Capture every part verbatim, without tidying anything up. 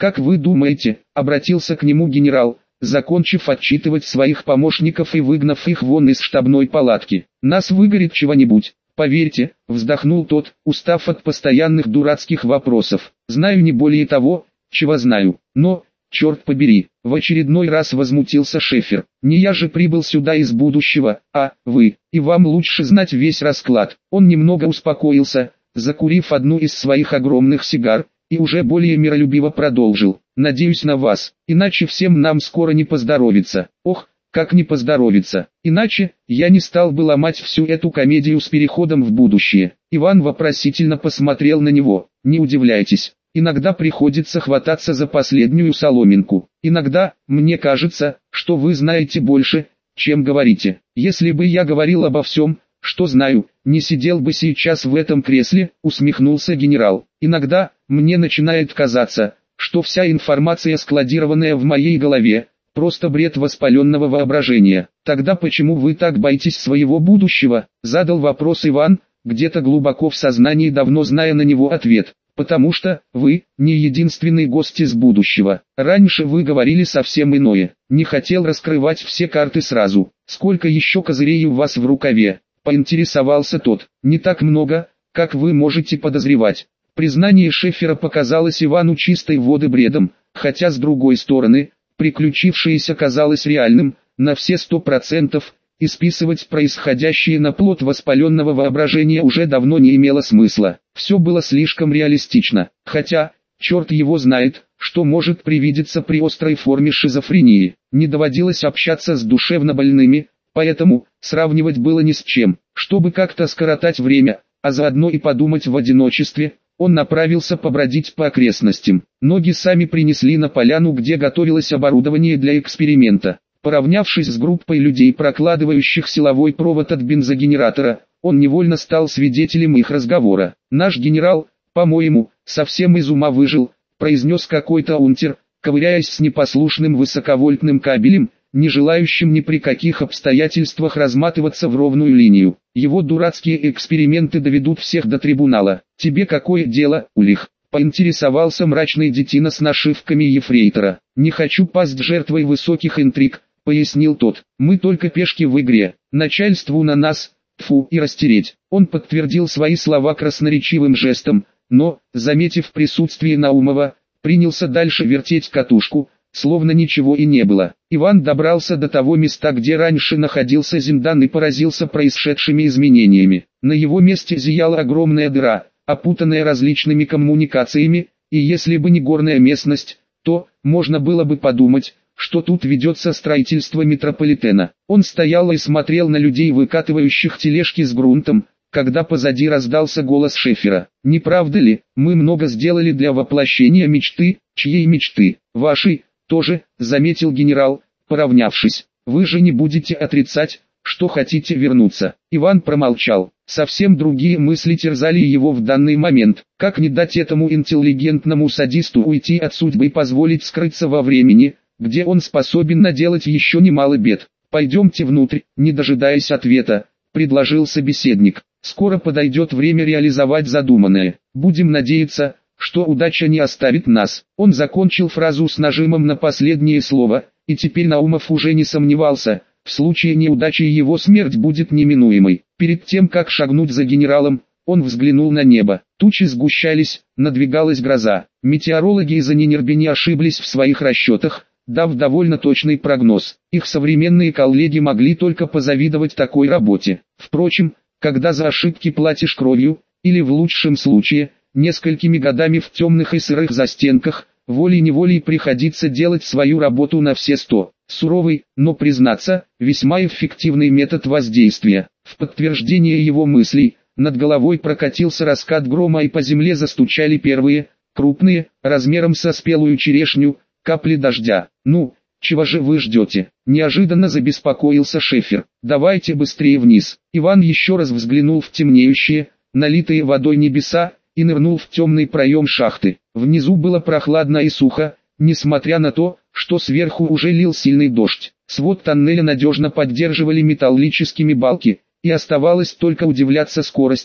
«Как вы думаете?» — обратился к нему генерал, закончив отчитывать своих помощников и выгнав их вон из штабной палатки. «Нас выгорит чего-нибудь, поверьте», — вздохнул тот, устав от постоянных дурацких вопросов. «Знаю не более того, чего знаю, но, черт побери», — в очередной раз возмутился Шефер. «Не я же прибыл сюда из будущего, а вы, и вам лучше знать весь расклад». Он немного успокоился, закурив одну из своих огромных сигар, и уже более миролюбиво продолжил. «Надеюсь на вас, иначе всем нам скоро не поздоровится». «Ох, как не поздоровится, иначе я не стал бы ломать всю эту комедию с переходом в будущее». Иван вопросительно посмотрел на него. «Не удивляйтесь, иногда приходится хвататься за последнюю соломинку. Иногда, мне кажется, что вы знаете больше, чем говорите. Если бы я говорил обо всем, что знаю, не сидел бы сейчас в этом кресле», — усмехнулся генерал. «Иногда, мне начинает казаться, что вся информация, складированная в моей голове, просто бред воспаленного воображения». «Тогда почему вы так боитесь своего будущего?» — задал вопрос Иван, где-то глубоко в сознании давно зная на него ответ. «Потому что, вы, не единственный гость из будущего. Раньше вы говорили совсем иное. Не хотел раскрывать все карты сразу. Сколько еще козырей у вас в рукаве?» — поинтересовался тот. «Не так много, как вы можете подозревать». Признание Шефера показалось Ивану чистой воды бредом, хотя с другой стороны, приключившееся казалось реальным, на все сто процентов, и списывать происходящее на плод воспаленного воображения уже давно не имело смысла. Все было слишком реалистично, хотя, черт его знает, что может привидеться при острой форме шизофрении. Не доводилось общаться с душевно больными, поэтому сравнивать было ни с чем. Чтобы как-то скоротать время, а заодно и подумать в одиночестве, он направился побродить по окрестностям. Ноги сами принесли на поляну, где готовилось оборудование для эксперимента. Поравнявшись с группой людей, прокладывающих силовой провод от бензогенератора, он невольно стал свидетелем их разговора. «Наш генерал, по-моему, совсем из ума выжил», — произнес какой-то унтер, ковыряясь с непослушным высоковольтным кабелем, не желающим ни при каких обстоятельствах разматываться в ровную линию. «Его дурацкие эксперименты доведут всех до трибунала. Тебе какое дело, Улих?» — поинтересовался мрачный детина с нашивками ефрейтора. «Не хочу пасть жертвой высоких интриг», — пояснил тот. «Мы только пешки в игре. Начальству на нас, тьфу, и растереть». Он подтвердил свои слова красноречивым жестом, но, заметив присутствие Наумова, принялся дальше вертеть катушку, словно ничего и не было. Иван добрался до того места, где раньше находился Зиндан, и поразился происшедшими изменениями. На его месте зияла огромная дыра, опутанная различными коммуникациями, и если бы не горная местность, то можно было бы подумать, что тут ведется строительство метрополитена. Он стоял и смотрел на людей, выкатывающих тележки с грунтом, когда позади раздался голос Шефера. «Не правда ли, мы много сделали для воплощения мечты?» «Чьей мечты?» «Вашей, тоже», — заметил генерал, поравнявшись. «Вы же не будете отрицать, что хотите вернуться». Иван промолчал. Совсем другие мысли терзали его в данный момент. Как не дать этому интеллигентному садисту уйти от судьбы и позволить скрыться во времени, где он способен наделать еще немало бед? «Пойдемте внутрь», — не дожидаясь ответа, предложил собеседник. «Скоро подойдет время реализовать задуманное. Будем надеяться, что удача не оставит нас». Он закончил фразу с нажимом на последнее слово, и теперь Наумов уже не сомневался, в случае неудачи его смерть будет неминуемой. Перед тем, как шагнуть за генералом, он взглянул на небо. Тучи сгущались, надвигалась гроза. Метеорологи из Анинербе не ошиблись в своих расчетах, дав довольно точный прогноз. Их современные коллеги могли только позавидовать такой работе. Впрочем, когда за ошибки платишь кровью, или в лучшем случае, несколькими годами в темных и сырых застенках, волей-неволей приходится делать свою работу на все сто. Суровый, но, признаться, весьма эффективный метод воздействия. В подтверждение его мыслей, над головой прокатился раскат грома, и по земле застучали первые, крупные, размером со спелую черешню, капли дождя. «Ну, чего же вы ждете?» — неожиданно забеспокоился Шефер. «Давайте быстрее вниз». Иван еще раз взглянул в темнеющие, налитые водой небеса, и нырнул в темный проем шахты. Внизу было прохладно и сухо, несмотря на то, что сверху уже лил сильный дождь. Свод тоннеля надежно поддерживали металлическими балки, и оставалось только удивляться скорости,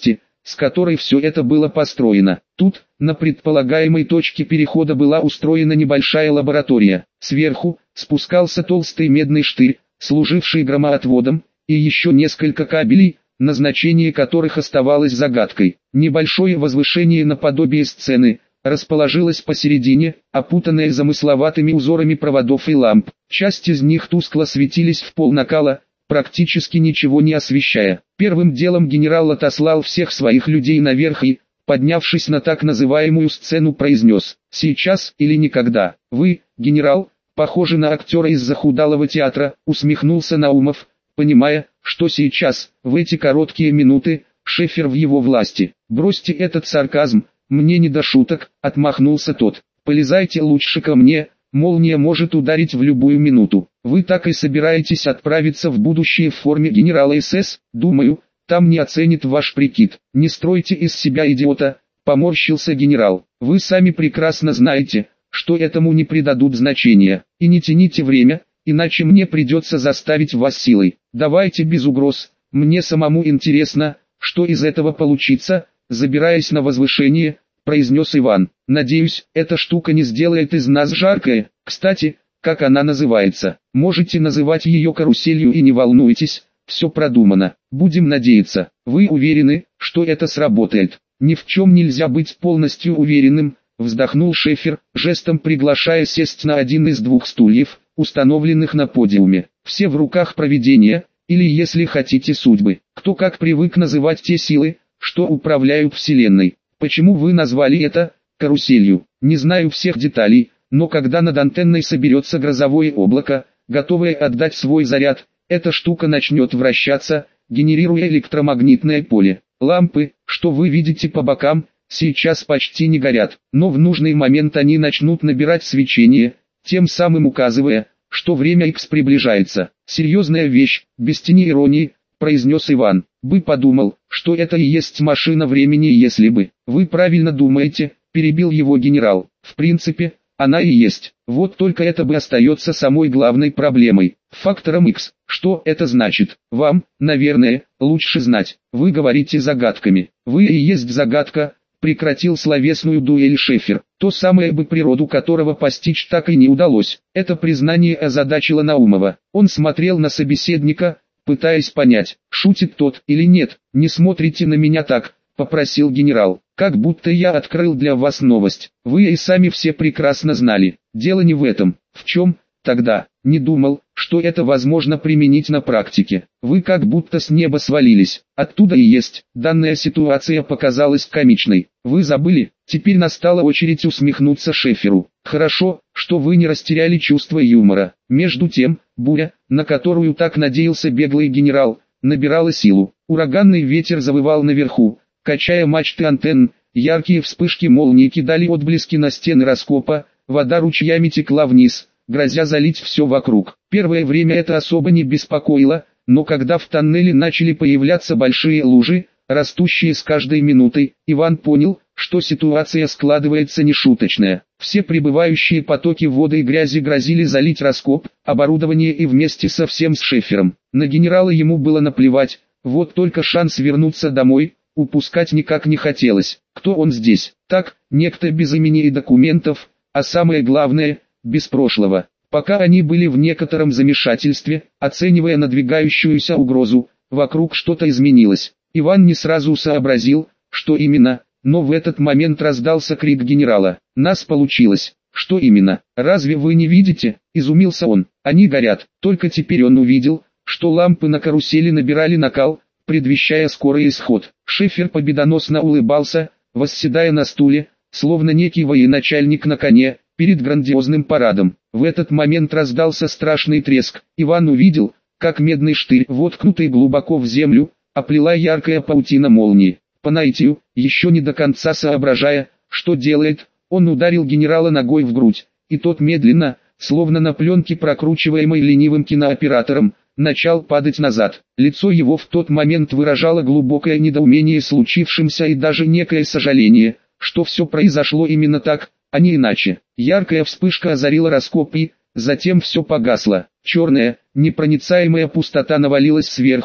с которой все это было построено. Тут, на предполагаемой точке перехода была устроена небольшая лаборатория. Сверху спускался толстый медный штырь, служивший громоотводом, и еще несколько кабелей, назначение которых оставалось загадкой. Небольшое возвышение наподобие сцены расположилось посередине, опутанное замысловатыми узорами проводов и ламп. Часть из них тускло светились в пол накала, практически ничего не освещая. Первым делом генерал отослал всех своих людей наверх и, поднявшись на так называемую сцену, произнес: «Сейчас или никогда». «Вы, генерал, похожи на актера из захудалого театра», усмехнулся Наумов, понимая, что сейчас, в эти короткие минуты, Шефер в его власти. «Бросьте этот сарказм, мне не до шуток», отмахнулся тот. «Полезайте лучше ко мне, молния может ударить в любую минуту. Вы так и собираетесь отправиться в будущее в форме генерала СС? Думаю, там не оценит ваш прикид. Не стройте из себя идиота», поморщился генерал. «Вы сами прекрасно знаете, что этому не придадут значения. И не тяните время, иначе мне придется заставить вас силой. Давайте без угроз, мне самому интересно, что из этого получится», забираясь на возвышение, произнес Иван. «Надеюсь, эта штука не сделает из нас жаркое. Кстати, как она называется? Можете называть ее каруселью и не волнуйтесь, все продумано. Будем надеяться. Вы уверены, что это сработает?» «Ни в чем нельзя быть полностью уверенным», вздохнул Шефер, жестом приглашая сесть на один из двух стульев, установленных на подиуме. «Все в руках провидения, или, если хотите, судьбы. Кто как привык называть те силы, что управляют Вселенной. Почему вы назвали это каруселью? Не знаю всех деталей, но когда над антенной соберется грозовое облако, готовое отдать свой заряд, эта штука начнет вращаться, генерируя электромагнитное поле. Лампы, что вы видите по бокам, сейчас почти не горят, но в нужный момент они начнут набирать свечение, тем самым указывая, что время Икс приближается. Серьезная вещь, без тени иронии, произнес Иван. «Бы подумал, что это и есть машина времени, если бы». «Вы правильно думаете», перебил его генерал. «В принципе, она и есть. Вот только это бы остается самой главной проблемой. Фактором Икс. Что это значит? Вам, наверное, лучше знать. Вы говорите загадками. Вы и есть загадка», прекратил словесную дуэль Шефер. То самое бы, природу которого постичь так и не удалось. Это признание озадачило Наумова. Он смотрел на собеседника, пытаясь понять, шутит тот или нет. «Не смотрите на меня так», попросил генерал, «как будто я открыл для вас новость. Вы и сами все прекрасно знали. Дело не в этом. В чем? Тогда не думал, что это возможно применить на практике. Вы как будто с неба свалились. Оттуда и есть. Данная ситуация показалась комичной. Вы забыли?» Теперь настала очередь усмехнуться Шеферу. «Хорошо, что вы не растеряли чувство юмора». Между тем, буря, на которую так надеялся беглый генерал, набирала силу. Ураганный ветер завывал наверху, качая мачты антенн, яркие вспышки молний кидали отблески на стены раскопа, вода ручьями текла вниз, грозя залить все вокруг. Первое время это особо не беспокоило, но когда в тоннеле начали появляться большие лужи, растущие с каждой минутой, Иван понял, что ситуация складывается нешуточная. Все прибывающие потоки воды и грязи грозили залить раскоп, оборудование и вместе со всем с Шефером. На генерала ему было наплевать, вот только шанс вернуться домой, упускать никак не хотелось. Кто он здесь? Так, некто без имени и документов, а самое главное, без прошлого. Пока они были в некотором замешательстве, оценивая надвигающуюся угрозу, вокруг что-то изменилось. Иван не сразу сообразил, что именно, но в этот момент раздался крик генерала. «Нас получилось!» «Что именно? Разве вы не видите?» – изумился он. «Они горят». Только теперь он увидел, что лампы на карусели набирали накал, предвещая скорый исход. Шефер победоносно улыбался, восседая на стуле, словно некий военачальник на коне, перед грандиозным парадом. В этот момент раздался страшный треск. Иван увидел, как медный штырь, воткнутый глубоко в землю, оплела яркая паутина молнии. По наитию, еще не до конца соображая, что делает, он ударил генерала ногой в грудь, и тот медленно, словно на пленке, прокручиваемой ленивым кинооператором, начал падать назад. Лицо его в тот момент выражало глубокое недоумение случившимся и даже некое сожаление, что все произошло именно так, а не иначе. Яркая вспышка озарила раскоп и, затем все погасло. Черная, непроницаемая пустота навалилась сверху,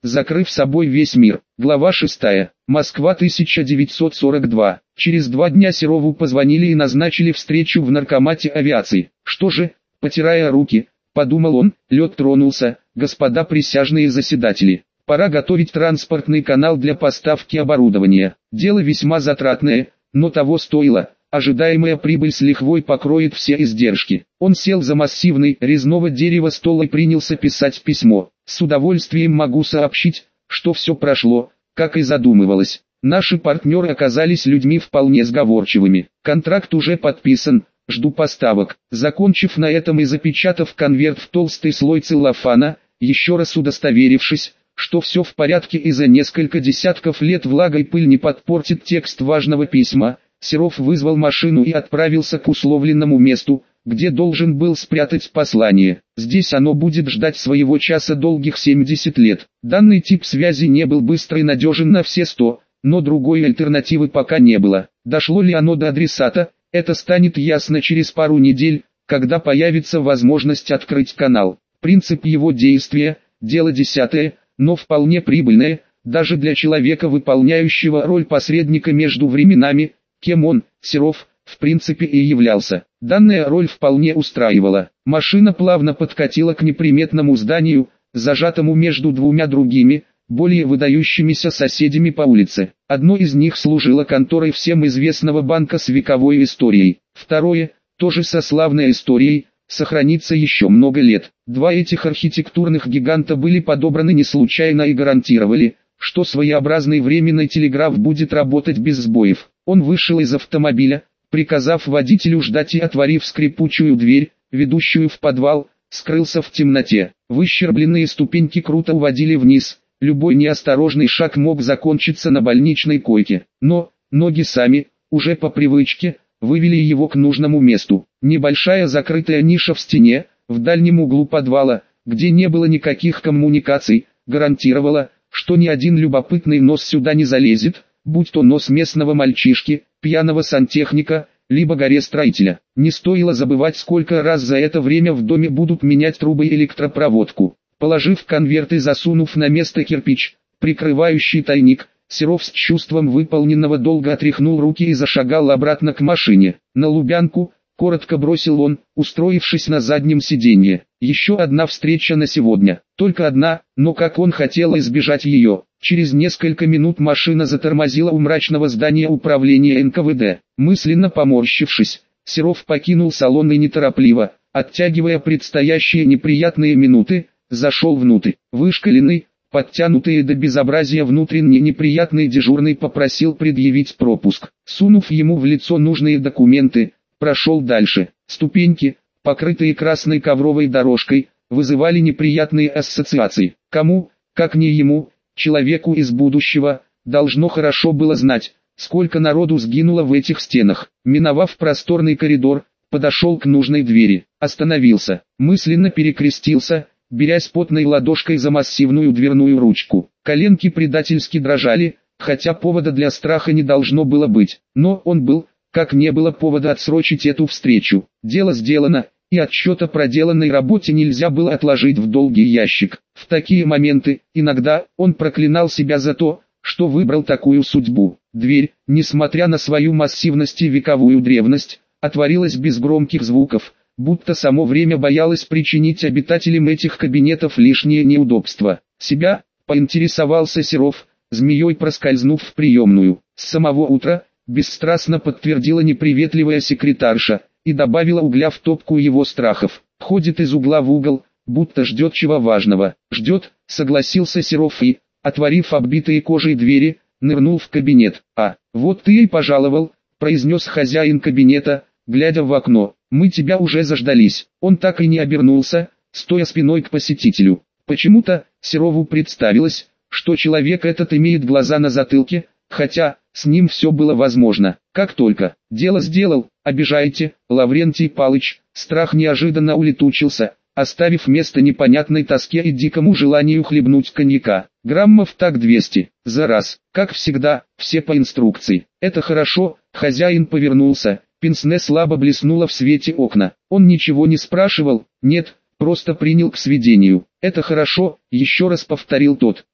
закрыв собой весь мир. Глава шестая. Москва, тысяча девятьсот сорок два. Через два дня Серову позвонили и назначили встречу в наркомате авиации. Что же, потирая руки, подумал он, лед тронулся, господа присяжные заседатели. Пора готовить транспортный канал для поставки оборудования. Дело весьма затратное, но того стоило. Ожидаемая прибыль с лихвой покроет все издержки. Он сел за массивный, резного дерева стол и принялся писать письмо. С удовольствием могу сообщить, что все прошло, как и задумывалось. Наши партнеры оказались людьми вполне сговорчивыми. Контракт уже подписан, жду поставок. Закончив на этом и запечатав конверт в толстый слой целлофана, еще раз удостоверившись, что все в порядке и за несколько десятков лет влага и пыль не подпортит текст важного письма, Серов вызвал машину и отправился к условленному месту, где должен был спрятать послание. Здесь оно будет ждать своего часа долгих семьдесят лет. Данный тип связи не был быстр и надежен на все сто, но другой альтернативы пока не было. Дошло ли оно до адресата, это станет ясно через пару недель, когда появится возможность открыть канал. Принцип его действия – дело десятое, но вполне прибыльное, даже для человека, выполняющего роль посредника между временами, кем он, Серов, в принципе и являлся. Данная роль вполне устраивала. Машина плавно подкатила к неприметному зданию, зажатому между двумя другими, более выдающимися соседями по улице. Одно из них служило конторой всем известного банка с вековой историей. Второе, тоже со славной историей, сохранится еще много лет. Два этих архитектурных гиганта были подобраны не случайно и гарантировали, что своеобразный временный телеграф будет работать без сбоев. Он вышел из автомобиля, приказав водителю ждать и, отворив скрипучую дверь, ведущую в подвал, скрылся в темноте. Выщербленные ступеньки круто уводили вниз, любой неосторожный шаг мог закончиться на больничной койке. Но, ноги сами, уже по привычке, вывели его к нужному месту. Небольшая закрытая ниша в стене, в дальнем углу подвала, где не было никаких коммуникаций, гарантировала, что ни один любопытный нос сюда не залезет, будь то нос местного мальчишки, пьяного сантехника, либо горе-строителя. Не стоило забывать, сколько раз за это время в доме будут менять трубы и электропроводку. Положив конверт и засунув на место кирпич, прикрывающий тайник, Серов с чувством выполненного долга отряхнул руки и зашагал обратно к машине. На Лубянку, коротко бросил он, устроившись на заднем сиденье. Еще одна встреча на сегодня. Только одна, но как он хотел избежать ее. Через несколько минут машина затормозила у мрачного здания управления эн ка вэ дэ. Мысленно поморщившись, Серов покинул салон и неторопливо, оттягивая предстоящие неприятные минуты, зашел внутрь. Вышкаленный, подтянутый до безобразия внутренне неприятный дежурный попросил предъявить пропуск. Сунув ему в лицо нужные документы, прошел дальше. Ступеньки, покрытые красной ковровой дорожкой, вызывали неприятные ассоциации. Кому, как не ему, человеку из будущего, должно хорошо было знать, сколько народу сгинуло в этих стенах. Миновав просторный коридор, подошел к нужной двери, остановился, мысленно перекрестился, берясь потной ладошкой за массивную дверную ручку. Коленки предательски дрожали, хотя повода для страха не должно было быть, но он был, как не было повода отсрочить эту встречу. Дело сделано, и отсчет о проделанной работе нельзя было отложить в долгий ящик. В такие моменты, иногда, он проклинал себя за то, что выбрал такую судьбу. Дверь, несмотря на свою массивность и вековую древность, отворилась без громких звуков, будто само время боялось причинить обитателям этих кабинетов лишнее неудобство. Себя, поинтересовался Серов, змеей проскользнув в приемную. С самого утра, бесстрастно подтвердила неприветливая секретарша, и добавила угля в топку его страхов. Ходит из угла в угол, будто ждет чего важного. Ждет, согласился Серов и, отворив оббитые кожей двери, нырнул в кабинет. «А, вот ты и пожаловал», произнес хозяин кабинета, глядя в окно. «Мы тебя уже заждались». Он так и не обернулся, стоя спиной к посетителю. Почему-то Серову представилось, что человек этот имеет глаза на затылке, хотя с ним все было возможно. Как только дело сделал, обижаете, Лаврентий Палыч, страх неожиданно улетучился, оставив место непонятной тоске и дикому желанию хлебнуть коньяка. Граммов так двести, за раз, как всегда, все по инструкции. Это хорошо, хозяин повернулся, пенсне слабо блеснуло в свете окна. Он ничего не спрашивал, нет, просто принял к сведению. Это хорошо, еще раз повторил тот.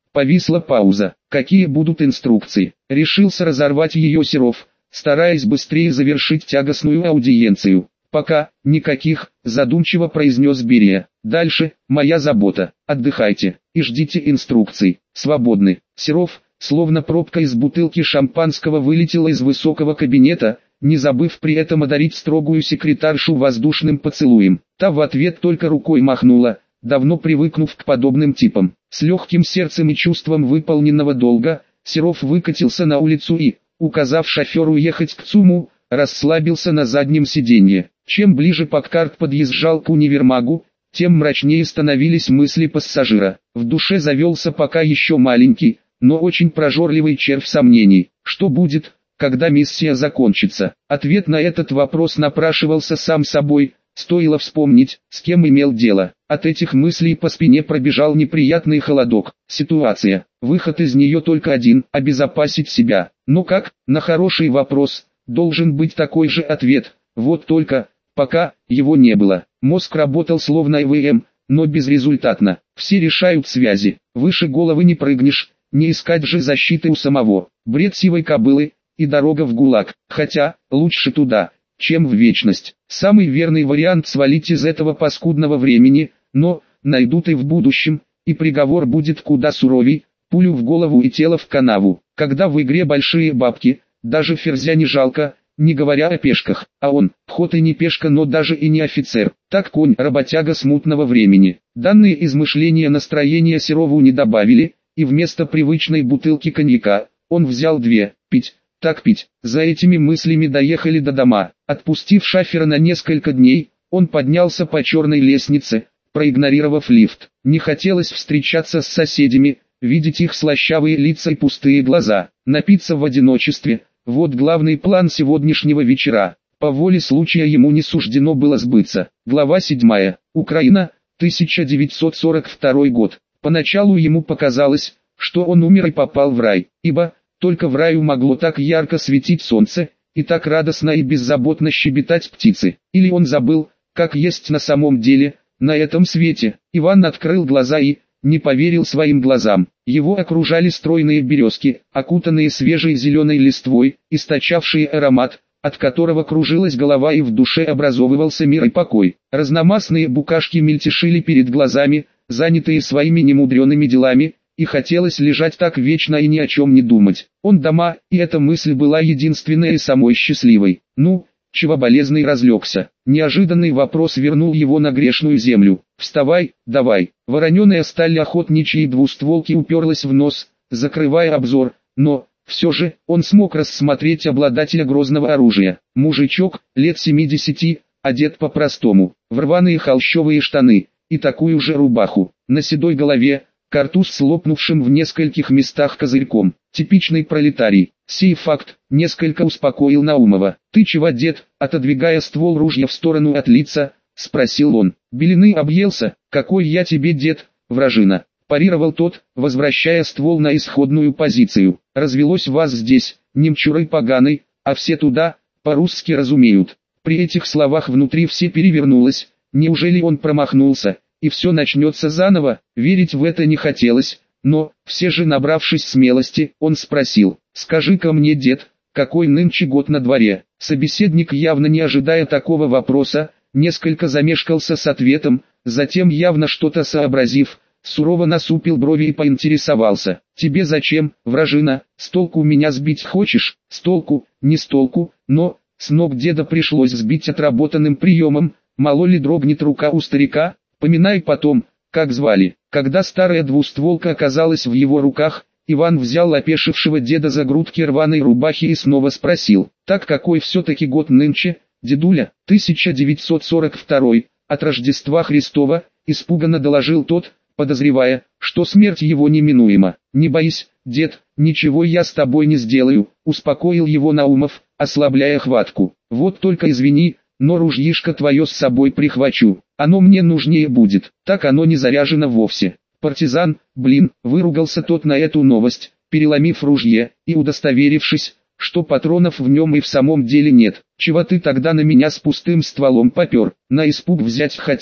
Повисла пауза. Какие будут инструкции? Решился разорвать ее Серов, стараясь быстрее завершить тягостную аудиенцию. «Пока, никаких», задумчиво произнес Берия. «Дальше, моя забота. Отдыхайте, и ждите инструкций. Свободны». Серов, словно пробка из бутылки шампанского, вылетела из высокого кабинета, не забыв при этом одарить строгую секретаршу воздушным поцелуем. Та в ответ только рукой махнула, давно привыкнув к подобным типам. С легким сердцем и чувством выполненного долга, Серов выкатился на улицу и, указав шоферу ехать к ЦУМу, расслабился на заднем сиденье. Чем ближе Паккарт подъезжал к универмагу, тем мрачнее становились мысли пассажира. В душе завелся пока еще маленький, но очень прожорливый червь сомнений. Что будет, когда миссия закончится? Ответ на этот вопрос напрашивался сам собой, стоило вспомнить, с кем имел дело. От этих мыслей по спине пробежал неприятный холодок. Ситуация, выход из нее только один – обезопасить себя. Но как? На хороший вопрос должен быть такой же ответ. Вот только, пока его не было. Мозг работал словно ИВМ, но безрезультатно. Все решают связи. Выше головы не прыгнешь, не искать же защиты у самого. Бред сивой кобылы и дорога в ГУЛАГ. Хотя, лучше туда, чем в вечность. Самый верный вариант свалить из этого паскудного времени, но найдут и в будущем, и приговор будет куда суровей, пулю в голову и тело в канаву. Когда в игре большие бабки, даже ферзя не жалко, не говоря о пешках, а он, хоть и не пешка, но даже и не офицер, так конь, работяга смутного времени. Данные измышления настроения Серову не добавили, и вместо привычной бутылки коньяка, он взял две, пить, так пить. За этими мыслями доехали до дома. Отпустив шофера на несколько дней, он поднялся по черной лестнице, проигнорировав лифт. Не хотелось встречаться с соседями, видеть их слащавые лица и пустые глаза, напиться в одиночестве. Вот главный план сегодняшнего вечера. По воле случая ему не суждено было сбыться. Глава седьмая. Украина, тысяча девятьсот сорок второй год. Поначалу ему показалось, что он умер и попал в рай, ибо только в раю могло так ярко светить солнце, и так радостно и беззаботно щебетать птицы. Или он забыл, как есть на самом деле, на этом свете. Иван открыл глаза и не поверил своим глазам. Его окружали стройные березки, окутанные свежей зеленой листвой, источавшие аромат, от которого кружилась голова и в душе образовывался мир и покой. Разномастные букашки мельтешили перед глазами, занятые своими немудреными делами, и хотелось лежать так вечно и ни о чем не думать. Он дома, и эта мысль была единственной и самой счастливой. Ну, чего болезный разлегся? Неожиданный вопрос вернул его на грешную землю. «Вставай, давай». Вороненая сталь охотничьей двустволки уперлась в нос, закрывая обзор, но, все же, он смог рассмотреть обладателя грозного оружия. Мужичок, лет семидесяти, одет по-простому, в рваные холщовые штаны, и такую же рубаху. На седой голове, картуз с лопнувшим в нескольких местах козырьком. Типичный пролетарий. Сей факт несколько успокоил Наумова. «Ты чего, дед?» Отодвигая ствол ружья в сторону от лица, спросил он. «Белины объелся? Какой я тебе дед, вражина?» Парировал тот, возвращая ствол на исходную позицию. «Развелось вас здесь, немчурой поганой, а все туда, по-русски разумеют». При этих словах внутри все перевернулось. Неужели он промахнулся, и все начнется заново? Верить в это не хотелось, но, все же набравшись смелости, он спросил: «Скажи-ка мне, дед, какой нынче год на дворе?» Собеседник, явно не ожидая такого вопроса, несколько замешкался с ответом, затем, явно что-то сообразив, сурово насупил брови и поинтересовался: «Тебе зачем, вражина, с толку меня сбить хочешь?» «С толку, не с толку, но...» С ног деда пришлось сбить отработанным приемом. Мало ли дрогнет рука у старика, поминай потом, как звали. Когда старая двустволка оказалась в его руках, Иван взял опешившего деда за грудки рваной рубахи и снова спросил: «Так какой все-таки год нынче, дедуля?» «тысяча девятьсот сорок второй, от Рождества Христова», испуганно доложил тот, подозревая, что смерть его неминуема. «Не боись, дед, ничего я с тобой не сделаю», успокоил его Наумов, ослабляя хватку. «Вот только извини, но ружьишко твое с собой прихвачу, оно мне нужнее будет, так оно не заряжено вовсе». «Партизан, блин», выругался тот на эту новость, переломив ружье, и удостоверившись, что патронов в нем и в самом деле нет. «Чего ты тогда на меня с пустым стволом попер? На испуг взять хотел?»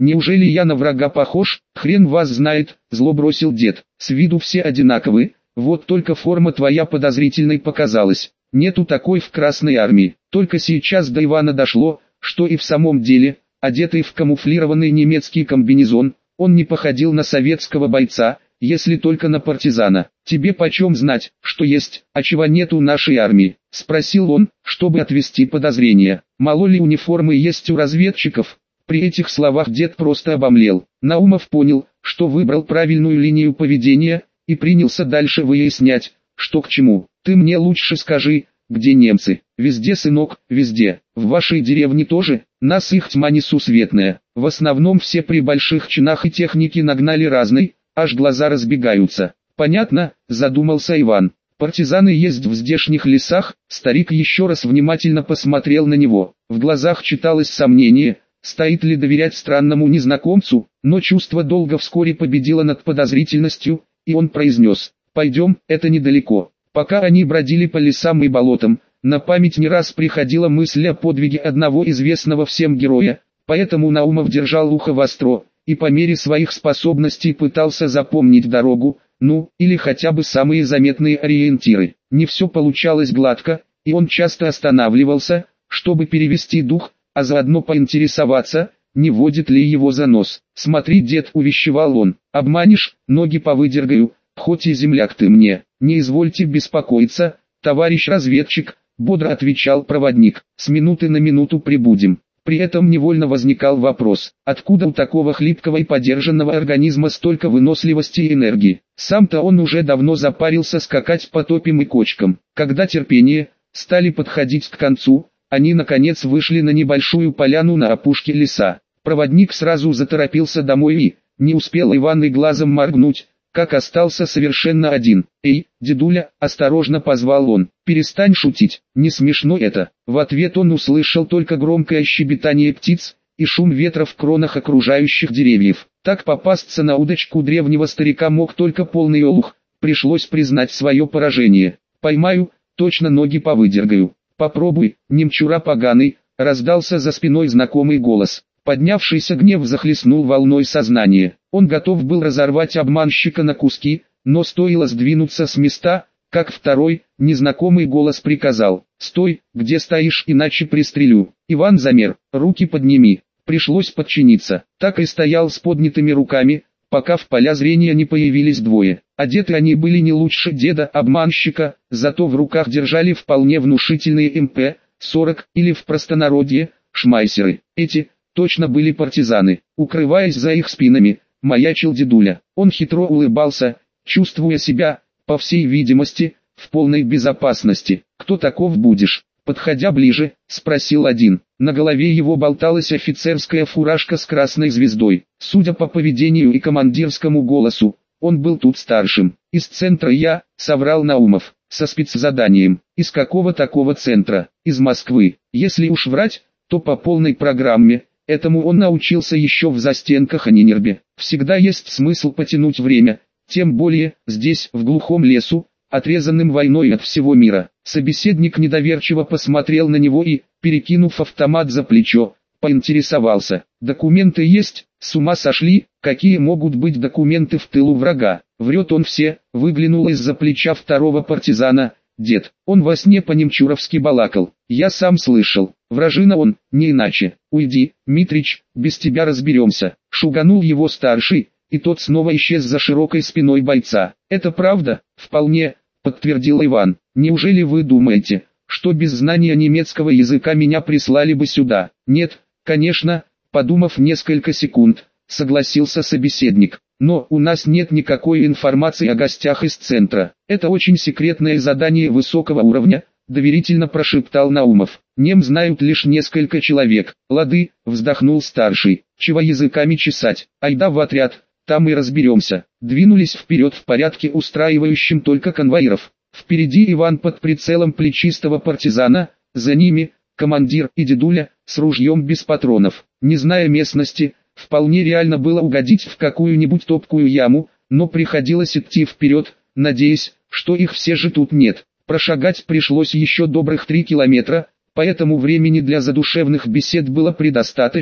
Неужели я на врага похож? Хрен вас знает, зло бросил дед. С виду все одинаковы, вот только форма твоя подозрительной показалась. Нету такой в Красной армии. Только сейчас до Ивана дошло, что и в самом деле, одетый в камуфлированный немецкий комбинезон, он не походил на советского бойца, если только на партизана. «Тебе почем знать, что есть, а чего нет у нашей армии?» — спросил он, чтобы отвести подозрения. «Мало ли униформы есть у разведчиков?» При этих словах дед просто обомлел. Наумов понял, что выбрал правильную линию поведения, и принялся дальше выяснять, что к чему. «Ты мне лучше скажи, где немцы?» «Везде, сынок, везде. В вашей деревне тоже? Нас их тьма несусветная. В основном все при больших чинах и технике нагнали разной, аж глаза разбегаются». «Понятно», задумался Иван. «Партизаны есть в здешних лесах?» Старик еще раз внимательно посмотрел на него. В глазах читалось сомнение, стоит ли доверять странному незнакомцу, но чувство долга вскоре победило над подозрительностью, и он произнес: «Пойдем, это недалеко». Пока они бродили по лесам и болотам, на память не раз приходила мысль о подвиге одного известного всем героя, поэтому Наумов держал ухо востро, и по мере своих способностей пытался запомнить дорогу, ну, или хотя бы самые заметные ориентиры. Не все получалось гладко, и он часто останавливался, чтобы перевести дух, а заодно поинтересоваться, не водит ли его за нос. «Смотри, дед», — увещевал он, — «обманешь, ноги повыдергаю, хоть и земляк ты мне». «Не извольте беспокоиться, товарищ разведчик», — бодро отвечал проводник, — «с минуты на минуту прибудем». При этом невольно возникал вопрос, откуда у такого хлипкого и подержанного организма столько выносливости и энергии. Сам-то он уже давно запарился скакать по топям и кочкам. Когда терпение стали подходить к концу, они наконец вышли на небольшую поляну на опушке леса. Проводник сразу заторопился домой и, не успел Иван и глазом моргнуть, как остался совершенно один. «Эй, дедуля», — осторожно позвал он, — «перестань шутить, не смешно это». В ответ он услышал только громкое щебетание птиц и шум ветра в кронах окружающих деревьев. Так попасться на удочку древнего старика мог только полный олух, пришлось признать свое поражение. «Поймаю, точно ноги повыдергаю». «Попробуй, немчура поганый», — раздался за спиной знакомый голос. Поднявшийся гнев захлестнул волной сознания. Он готов был разорвать обманщика на куски, но стоило сдвинуться с места, как второй, незнакомый голос приказал: «Стой, где стоишь, иначе пристрелю». Иван замер: «Руки подними». Пришлось подчиниться. Так и стоял с поднятыми руками, пока в поля зрения не появились двое. Одеты они были не лучше деда-обманщика, зато в руках держали вполне внушительные эм пэ сорок, или в простонародье, шмайсеры. Эти точно были партизаны. Укрываясь за их спинами, маячил дедуля. Он хитро улыбался, чувствуя себя, по всей видимости, в полной безопасности. «Кто таков будешь?» Подходя ближе, спросил один. На голове его болталась офицерская фуражка с красной звездой. Судя по поведению и командирскому голосу, он был тут старшим. «Из центра я», — соврал Наумов, — «со спецзаданием». «Из какого такого центра?» «Из Москвы». Если уж врать, то по полной программе. Этому он научился еще в застенках Анинербе. Всегда есть смысл потянуть время, тем более здесь, в глухом лесу, отрезанным войной от всего мира. Собеседник недоверчиво посмотрел на него и, перекинув автомат за плечо, поинтересовался: «Документы есть?» «С ума сошли, какие могут быть документы в тылу врага?» «Врет он все», — выглянул из-за плеча второго партизана. «Дед, он во сне по-немчуровски балакал, я сам слышал. Вражина он, не иначе. Уйди, Митрич, без тебя разберемся». Шуганул его старший, и тот снова исчез за широкой спиной бойца. «Это правда?» «Вполне», — подтвердил Иван. «Неужели вы думаете, что без знания немецкого языка меня прислали бы сюда?» «Нет, конечно», — подумав несколько секунд, согласился собеседник. «Но у нас нет никакой информации о гостях из центра. Это очень секретное задание высокого уровня», — доверительно прошептал Наумов. «Нем знают лишь несколько человек». «Лады», — вздохнул старший, — «чего языками чесать? Айда в отряд, там и разберемся». Двинулись вперед в порядке, устраивающем только конвоиров. Впереди Иван под прицелом плечистого партизана, за ними командир и дедуля с ружьем без патронов. Не зная местности, вполне реально было угодить в какую-нибудь топкую яму, но приходилось идти вперед, надеясь, что их все же тут нет. Прошагать пришлось еще добрых три километра, поэтому времени для задушевных бесед было предостаточно,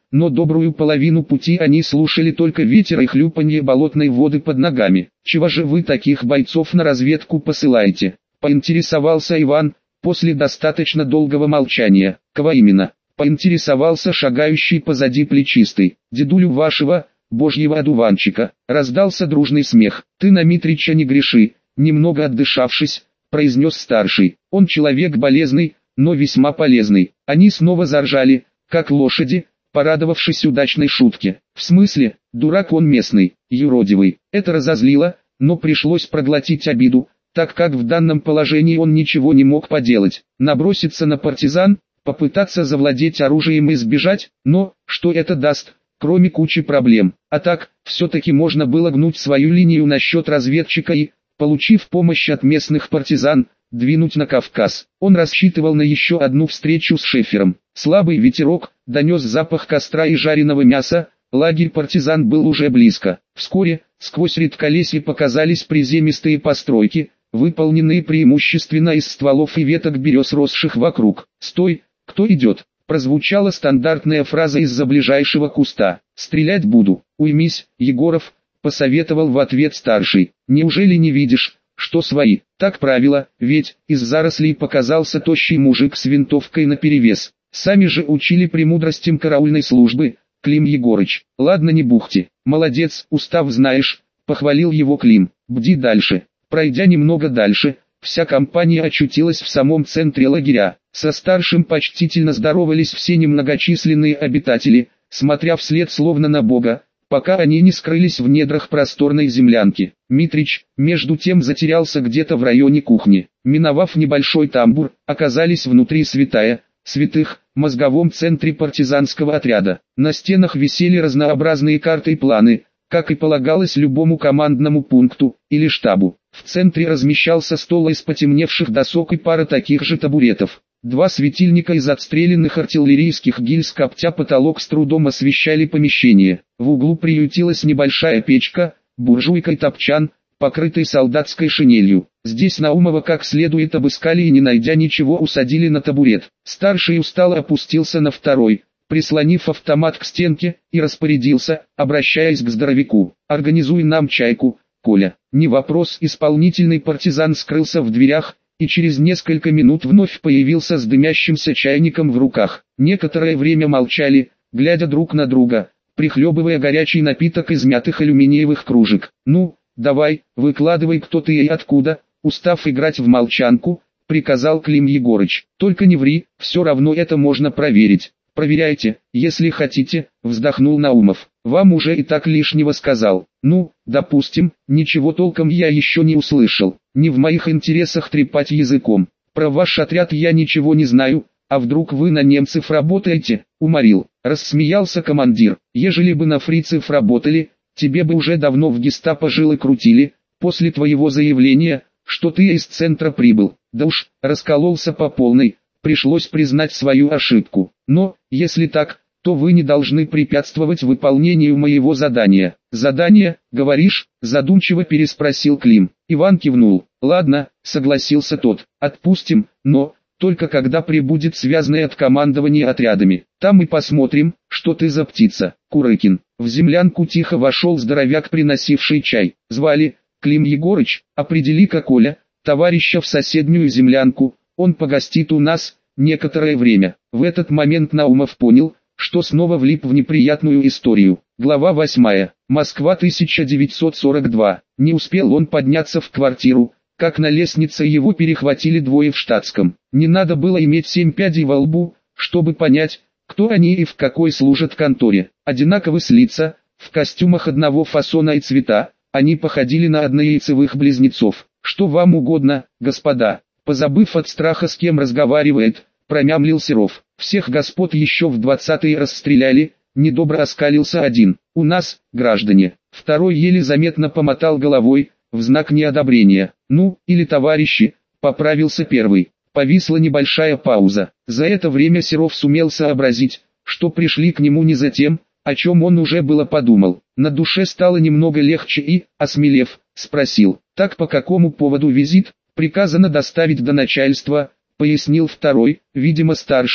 но добрую половину пути они слушали только ветер и хлюпанье болотной воды под ногами. «Чего же вы таких бойцов на разведку посылаете?» — поинтересовался Иван, после достаточно долгого молчания. «Кого именно?» — поинтересовался шагающий позади плечистый. «Дедулю вашего, божьего одуванчика». Раздался дружный смех. «Ты на Митрича не греши», — немного отдышавшись, произнес старший. «Он человек болезный, но весьма полезный». Они снова заржали, как лошади, порадовавшись удачной шутке. «В смысле, дурак он местный, юродивый». Это разозлило, но пришлось проглотить обиду, так как в данном положении он ничего не мог поделать. Наброситься на партизан, попытаться завладеть оружием и сбежать, но, что это даст, кроме кучи проблем. А так, все-таки можно было гнуть свою линию насчет разведчика и, получив помощь от местных партизан, двинуть на Кавказ. Он рассчитывал на еще одну встречу с Шефером. Слабый ветерок донес запах костра и жареного мяса, лагерь партизан был уже близко. Вскоре, сквозь редколесье показались приземистые постройки, выполненные преимущественно из стволов и веток берез, росших вокруг. «Стой, кто идет?» — прозвучала стандартная фраза из-за ближайшего куста. «Стрелять буду». «Уймись, Егоров», — посоветовал в ответ старший. «Неужели не видишь, что свои?» «Так правило, ведь из зарослей показался тощий мужик с винтовкой наперевес. Сами же учили премудростям караульной службы, Клим Егорыч». «Ладно, не бухти. Молодец, устав знаешь», — похвалил его Клим. «Бди дальше». Пройдя немного дальше, вся компания очутилась в самом центре лагеря. Со старшим почтительно здоровались все немногочисленные обитатели, смотря вслед словно на Бога, пока они не скрылись в недрах просторной землянки. Митрич, между тем, затерялся где-то в районе кухни. Миновав небольшой тамбур, оказались внутри святая святых, мозговом центре партизанского отряда. На стенах висели разнообразные карты и планы, как и полагалось любому командному пункту или штабу. В центре размещался стол из потемневших досок и пара таких же табуретов. Два светильника из отстрелянных артиллерийских гильз, коптя потолок, с трудом освещали помещение. В углу приютилась небольшая печка, буржуйка и топчан, покрытый солдатской шинелью. Здесь Наумова как следует обыскали и, не найдя ничего, усадили на табурет. Старший устало опустился на второй, прислонив автомат к стенке, и распорядился, обращаясь к здоровяку: «Организуй нам чайку, Коля». Не вопрос. Исполнительный партизан скрылся в дверях, и через несколько минут вновь появился с дымящимся чайником в руках. Некоторое время молчали, глядя друг на друга, прихлебывая горячий напиток из мятых алюминиевых кружек. «Ну, давай, выкладывай, кто ты и откуда», — устав играть в молчанку, приказал Клим Егорыч. «Только не ври, все равно это можно проверить». «Проверяйте, если хотите», — вздохнул Наумов. «Вам уже и так лишнего сказал». «Ну, допустим, ничего толком я еще не услышал. Не в моих интересах трепать языком. Про ваш отряд я ничего не знаю, а вдруг вы на немцев работаете?» «Уморил», — рассмеялся командир. «Ежели бы на фрицев работали, тебе бы уже давно в гестапо жилы крутили, после твоего заявления, что ты из центра прибыл». «Да уж, раскололся по полной». Пришлось признать свою ошибку. «Но, если так, то вы не должны препятствовать выполнению моего задания». «Задание, говоришь?» — задумчиво переспросил Клим. Иван кивнул. «Ладно», — согласился тот. «Отпустим, но только когда прибудет связанный от командования отрядами. Там и посмотрим, что ты за птица, Курыкин». В землянку тихо вошел здоровяк, приносивший чай. Звали Клим Егорыч. «Определи-ка, Коля, товарища в соседнюю землянку. Он погостит у нас некоторое время». В этот момент Наумов понял, что снова влип в неприятную историю. Глава восьмая. Москва, тысяча девятьсот сорок два. Не успел он подняться в квартиру, как на лестнице его перехватили двое в штатском. Не надо было иметь семь пядей во лбу, чтобы понять, кто они и в какой служат конторе. Одинаковы с лица, в костюмах одного фасона и цвета, они походили на однояйцевых близнецов. «Что вам угодно, господа?» Позабыв от страха, с кем разговаривает, промямлил Серов. «Всех господ еще в двадцатые расстреляли», — недобро оскалился один. «У нас, граждане». Второй еле заметно помотал головой, в знак неодобрения. «Ну, или товарищи», — поправился первый. Повисла небольшая пауза. За это время Серов сумел сообразить, что пришли к нему не за тем, о чем он уже было подумал. На душе стало немного легче и, осмелев, спросил: «Так по какому поводу визит?» «Приказано доставить до начальства», — пояснил второй, видимо старший,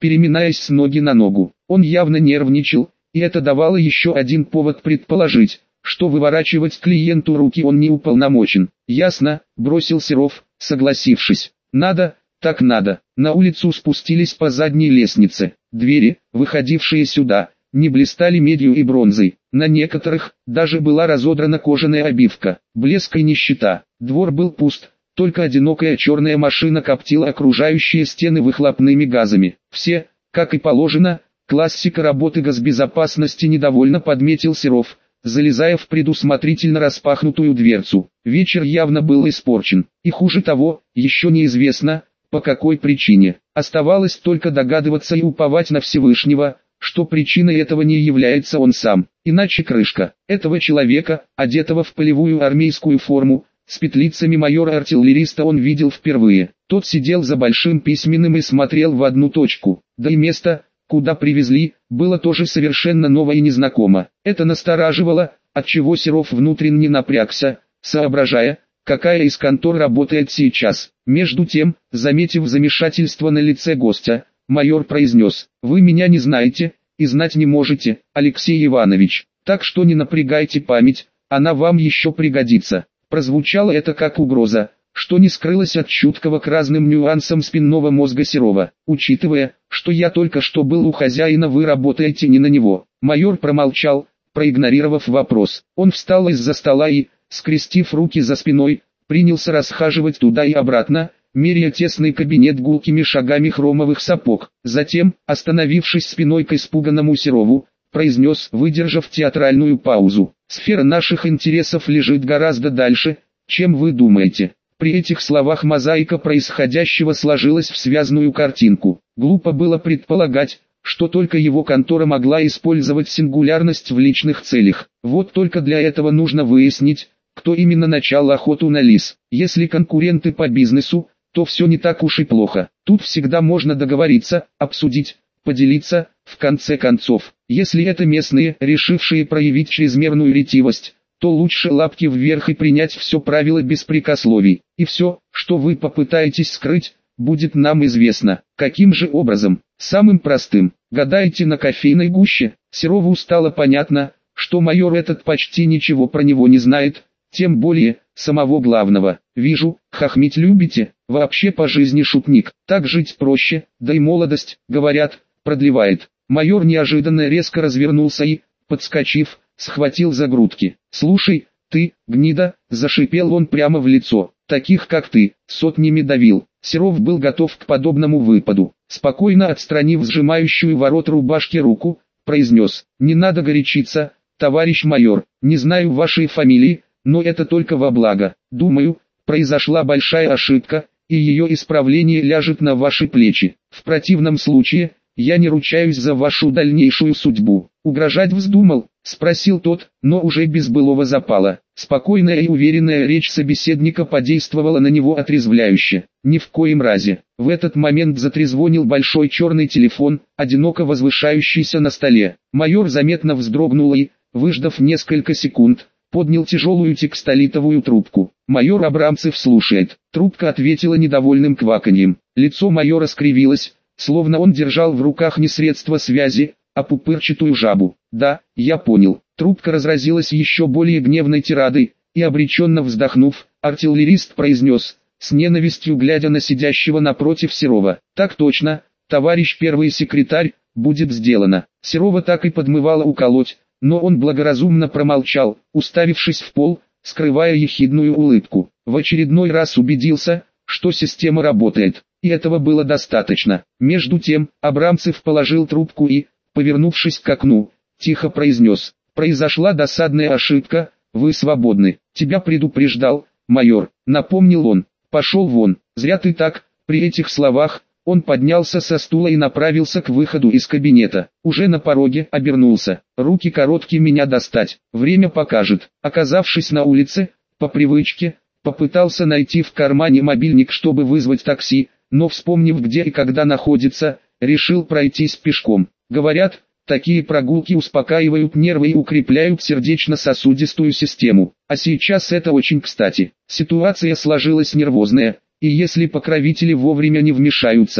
переминаясь с ноги на ногу. Он явно нервничал, и это давало еще один повод предположить, что выворачивать клиенту руки он не уполномочен. «Ясно», — бросил Серов, согласившись. «Надо, так надо». На улицу спустились по задней лестнице. Двери, выходившие сюда, не блистали медью и бронзой. На некоторых даже была разодрана кожаная обивка. Блеск и нищета. Двор был пуст, только одинокая черная машина коптила окружающие стены выхлопными газами. Все, как и положено, классика работы госбезопасности, недовольно подметил Серов, залезая в предусмотрительно распахнутую дверцу. Вечер явно был испорчен, и хуже того, еще неизвестно, по какой причине. Оставалось только догадываться и уповать на Всевышнего, что причиной этого не является он сам. Иначе крышка. Этого человека, одетого в полевую армейскую форму, с петлицами майора-артиллериста, он видел впервые. Тот сидел за большим письменным и смотрел в одну точку. Да и место, куда привезли, было тоже совершенно ново и незнакомо. Это настораживало, отчего Серов внутренне напрягся, соображая, какая из контор работает сейчас. Между тем, заметив замешательство на лице гостя, майор произнес: «Вы меня не знаете, и знать не можете, Алексей Иванович, так что не напрягайте память, она вам еще пригодится». Прозвучало это как угроза, что не скрылось от чуткого к разным нюансам спинного мозга Серова. «Учитывая, что я только что был у хозяина, вы работаете не на него». Майор промолчал, проигнорировав вопрос. Он встал из-за стола и, скрестив руки за спиной, принялся расхаживать туда и обратно, меряя тесный кабинет гулкими шагами хромовых сапог. Затем, остановившись спиной к испуганному Серову, произнес, выдержав театральную паузу: «Сфера наших интересов лежит гораздо дальше, чем вы думаете». При этих словах мозаика происходящего сложилась в связную картинку. Глупо было предполагать, что только его контора могла использовать сингулярность в личных целях. Вот только для этого нужно выяснить, кто именно начал охоту на лис. Если конкуренты по бизнесу, то все не так уж и плохо. Тут всегда можно договориться, обсудить, поделиться. В конце концов, если это местные, решившие проявить чрезмерную ретивость, то лучше лапки вверх и принять все правила беспрекословий. И все, что вы попытаетесь скрыть, будет нам известно. Каким же образом? Самым простым. Гадаете на кофейной гуще? Серову стало понятно, что майор этот почти ничего про него не знает, тем более, самого главного. «Вижу, хохмить любите, вообще по жизни шутник. Так жить проще, да и молодость, говорят, продлевает». Майор неожиданно резко развернулся и, подскочив, схватил за грудки. «Слушай, ты, гнида», — зашипел он прямо в лицо, — «таких как ты, сотнями давил». Серов был готов к подобному выпаду. Спокойно отстранив сжимающую ворот рубашки руку, произнес: «Не надо горячиться, товарищ майор, не знаю вашей фамилии, но это только во благо. Думаю, произошла большая ошибка, и ее исправление ляжет на ваши плечи. В противном случае, я не ручаюсь за вашу дальнейшую судьбу». «Угрожать вздумал?» — спросил тот, но уже без былого запала. Спокойная и уверенная речь собеседника подействовала на него отрезвляюще. Ни в коем разе. В этот момент затрезвонил большой черный телефон, одиноко возвышающийся на столе. Майор заметно вздрогнул и, выждав несколько секунд, поднял тяжелую текстолитовую трубку. «Майор Абрамцев слушает». Трубка ответила недовольным кваканьем. Лицо майора скривилось, словно он держал в руках не средство связи, а пупырчатую жабу. «Да, я понял». Трубка разразилась еще более гневной тирадой, и обреченно вздохнув, артиллерист произнес, с ненавистью глядя на сидящего напротив Серова: «Так точно, товарищ первый секретарь, будет сделано». Серова так и подмывало уколоть, но он благоразумно промолчал, уставившись в пол, скрывая ехидную улыбку. В очередной раз убедился, что система работает, и этого было достаточно. Между тем, Абрамцев положил трубку и, повернувшись к окну, тихо произнес: «Произошла досадная ошибка, вы свободны». «Тебя предупреждал, майор», — напомнил он. «Пошел вон, зря ты так». При этих словах, он поднялся со стула и направился к выходу из кабинета. Уже на пороге обернулся. «Руки короткие, меня достать, время покажет». Оказавшись на улице, по привычке, попытался найти в кармане мобильник, чтобы вызвать такси, но вспомнив, где и когда находится, решил пройтись пешком. Говорят, такие прогулки успокаивают нервы и укрепляют сердечно-сосудистую систему. А сейчас это очень кстати. Ситуация сложилась нервозная, и если покровители вовремя не вмешаются,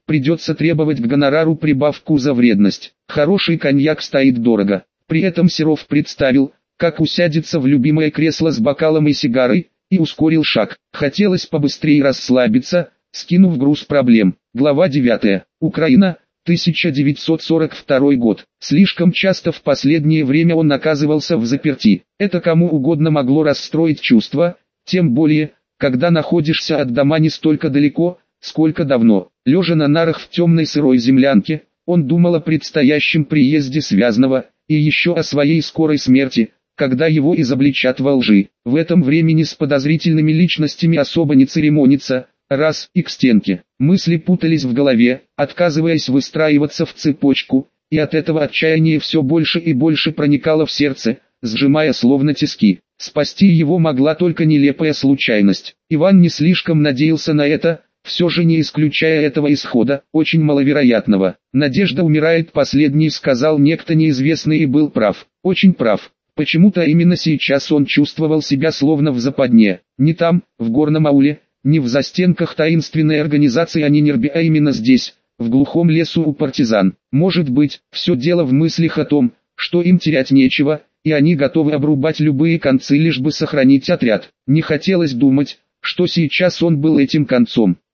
придется требовать к гонорару прибавку за вредность. Хороший коньяк стоит дорого. При этом Серов представил, как усядется в любимое кресло с бокалом и сигарой, и ускорил шаг. Хотелось побыстрее расслабиться, скинув груз проблем. Глава девятая. Украина, тысяча девятьсот сорок второй год. Слишком часто в последнее время он оказывался в заперти. Это кому угодно могло расстроить чувства, тем более, когда находишься от дома не столько далеко, сколько давно. Лежа на нарах в темной сырой землянке, он думал о предстоящем приезде Связного, и еще о своей скорой смерти, когда его изобличат во лжи. В этом времени с подозрительными личностями особо не церемонится, раз и к стенке. Мысли путались в голове, отказываясь выстраиваться в цепочку, и от этого отчаяние все больше и больше проникало в сердце, сжимая словно тиски. Спасти его могла только нелепая случайность. Иван не слишком надеялся на это, все же не исключая этого исхода, очень маловероятного. «Надежда умирает последней», сказал некто неизвестный, и был прав, очень прав. Почему-то именно сейчас он чувствовал себя словно в западне, не там, в горном ауле, не в застенках таинственной организации Анинерби, а именно здесь, в глухом лесу у партизан. Может быть, все дело в мыслях о том, что им терять нечего, и они готовы обрубать любые концы, лишь бы сохранить отряд. Не хотелось думать, что сейчас он был этим концом.